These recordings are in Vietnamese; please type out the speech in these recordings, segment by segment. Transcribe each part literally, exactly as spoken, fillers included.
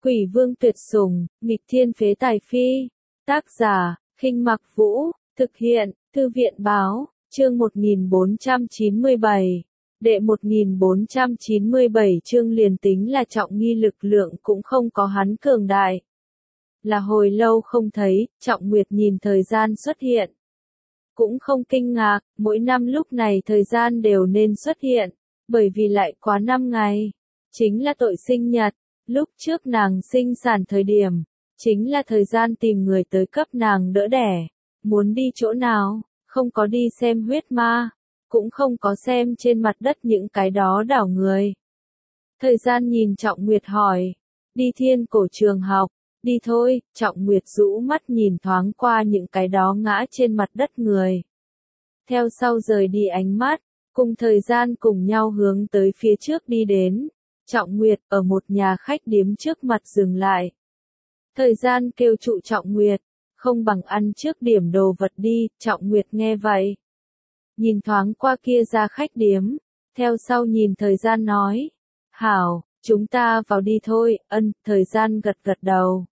Quỷ vương tuyệt sủng, nghịch thiên phế tài phi. Tác giả, Khinh Mặc Vũ, thực hiện, Thư viện báo, chương một nghìn bốn trăm chín mươi bảy. Đệ một nghìn bốn trăm chín mươi bảy chương liền tính là trọng nghi lực lượng cũng không có hắn cường đại. Là hồi lâu không thấy, Trọng Nguyệt nhìn thời gian xuất hiện. Cũng không kinh ngạc, mỗi năm lúc này thời gian đều nên xuất hiện, bởi vì lại quá năm ngày. Chính là tội sinh nhật, lúc trước nàng sinh sản thời điểm, chính là thời gian tìm người tới cấp nàng đỡ đẻ. Muốn đi chỗ nào, không có đi xem huyết ma, cũng không có xem trên mặt đất những cái đó đảo người. Thời gian nhìn Trọng Nguyệt hỏi, đi Thiên Cổ trường học, đi thôi. Trọng Nguyệt rũ mắt nhìn thoáng qua những cái đó ngã trên mặt đất người. Theo sau rời đi ánh mắt, cùng thời gian cùng nhau hướng tới phía trước đi đến. Trọng Nguyệt ở một nhà khách điếm trước mặt dừng lại. Thời gian kêu trụ Trọng Nguyệt, không bằng ăn trước điểm đồ vật đi. Trọng Nguyệt nghe vậy, nhìn thoáng qua kia ra khách điếm, theo sau nhìn thời gian nói, hảo, chúng ta vào đi thôi. Ân, thời gian gật gật đầu.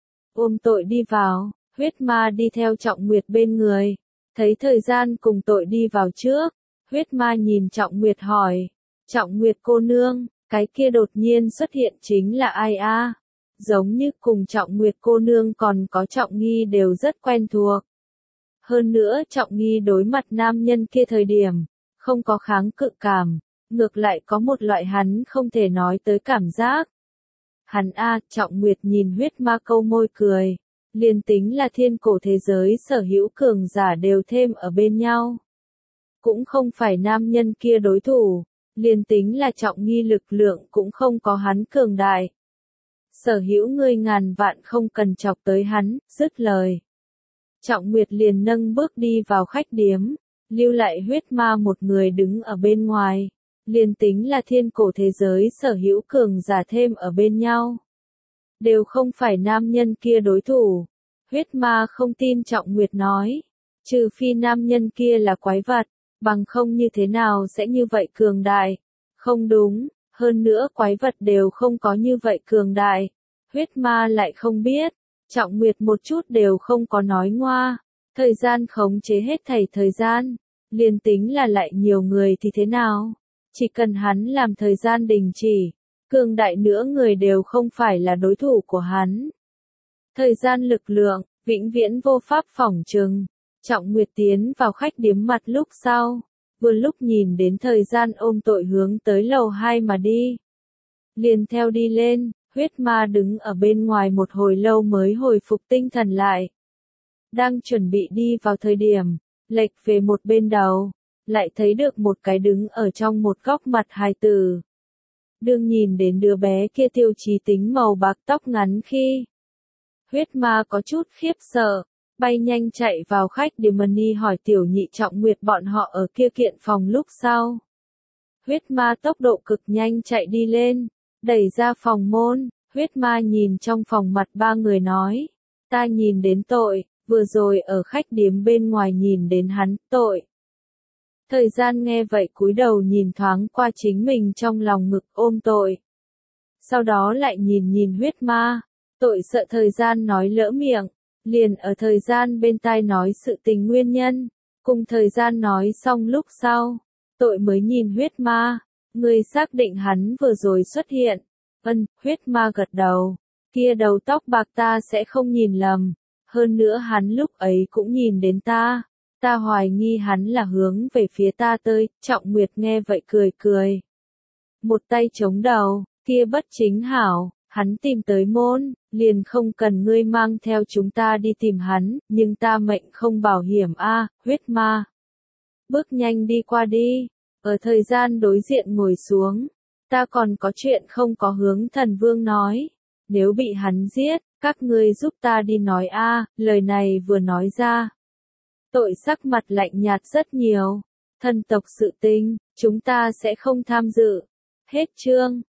Ôm tội đi vào, huyết ma đi theo Trọng Nguyệt bên người, thấy thời gian cùng tội đi vào trước, huyết ma nhìn Trọng Nguyệt hỏi, Trọng Nguyệt cô nương, cái kia đột nhiên xuất hiện chính là ai a? Giống như cùng Trọng Nguyệt cô nương còn có Trọng Nghi đều rất quen thuộc. Hơn nữa Trọng Nghi đối mặt nam nhân kia thời điểm, không có kháng cự cảm, ngược lại có một loại hắn không thể nói tới cảm giác. Hắn a, Trọng Nguyệt nhìn huyết ma câu môi cười, liền tính là thiên cổ thế giới sở hữu cường giả đều thêm ở bên nhau. Cũng không phải nam nhân kia đối thủ, liền tính là Trọng Nghi lực lượng cũng không có hắn cường đại. Sở hữu ngươi ngàn vạn không cần chọc tới hắn, dứt lời. Trọng Nguyệt liền nâng bước đi vào khách điếm, lưu lại huyết ma một người đứng ở bên ngoài. Liền tính là thiên cổ thế giới sở hữu cường giả thêm ở bên nhau, đều không phải nam nhân kia đối thủ. Huyết ma không tin Trọng Nguyệt nói, trừ phi nam nhân kia là quái vật, bằng không như thế nào sẽ như vậy cường đại. Không đúng, hơn nữa quái vật đều không có như vậy cường đại. Huyết ma lại không biết, Trọng Nguyệt một chút đều không có nói ngoa, thời gian khống chế hết thảy thời gian, liền tính là lại nhiều người thì thế nào? Chỉ cần hắn làm thời gian đình chỉ, cường đại nữa người đều không phải là đối thủ của hắn. Thời gian lực lượng, vĩnh viễn vô pháp phỏng chừng. Trọng Nguyệt tiến vào khách điếm mặt lúc sau, vừa lúc nhìn đến thời gian ôm tội hướng tới lầu hai mà đi. Liền theo đi lên, huyết ma đứng ở bên ngoài một hồi lâu mới hồi phục tinh thần lại. Đang chuẩn bị đi vào thời điểm, lệch về một bên đầu, lại thấy được một cái đứng ở trong một góc mặt hài tử. Đương nhìn đến đứa bé kia tiêu chí tính màu bạc tóc ngắn khi, huyết ma có chút khiếp sợ, bay nhanh chạy vào khách điếm Mani hỏi tiểu nhị Trọng Nguyệt bọn họ ở kia kiện phòng lúc sau. Huyết ma tốc độ cực nhanh chạy đi lên, đẩy ra phòng môn, huyết ma nhìn trong phòng mặt ba người nói, ta nhìn đến tội, vừa rồi ở khách điếm bên ngoài nhìn đến hắn, tội. Thời gian nghe vậy cúi đầu nhìn thoáng qua chính mình trong lòng ngực ôm tội. Sau đó lại nhìn nhìn huyết ma, tội sợ thời gian nói lỡ miệng, liền ở thời gian bên tai nói sự tình nguyên nhân, cùng thời gian nói xong lúc sau, tội mới nhìn huyết ma, người xác định hắn vừa rồi xuất hiện. Ân, huyết ma gật đầu, kia đầu tóc bạc ta sẽ không nhìn lầm, hơn nữa hắn lúc ấy cũng nhìn đến ta. Ta hoài nghi hắn là hướng về phía ta tới. Trọng Nguyệt nghe vậy cười cười. Một tay chống đầu, kia bất chính hảo, hắn tìm tới môn, liền không cần ngươi mang theo chúng ta đi tìm hắn, nhưng ta mệnh không bảo hiểm a, huyết ma. Bước nhanh đi qua đi, ở thời gian đối diện ngồi xuống, ta còn có chuyện không có hướng thần vương nói, nếu bị hắn giết, các ngươi giúp ta đi nói a, lời này vừa nói ra. Tội sắc mặt lạnh nhạt rất nhiều. Thần tộc sự tình, chúng ta sẽ không tham dự. Hết chương.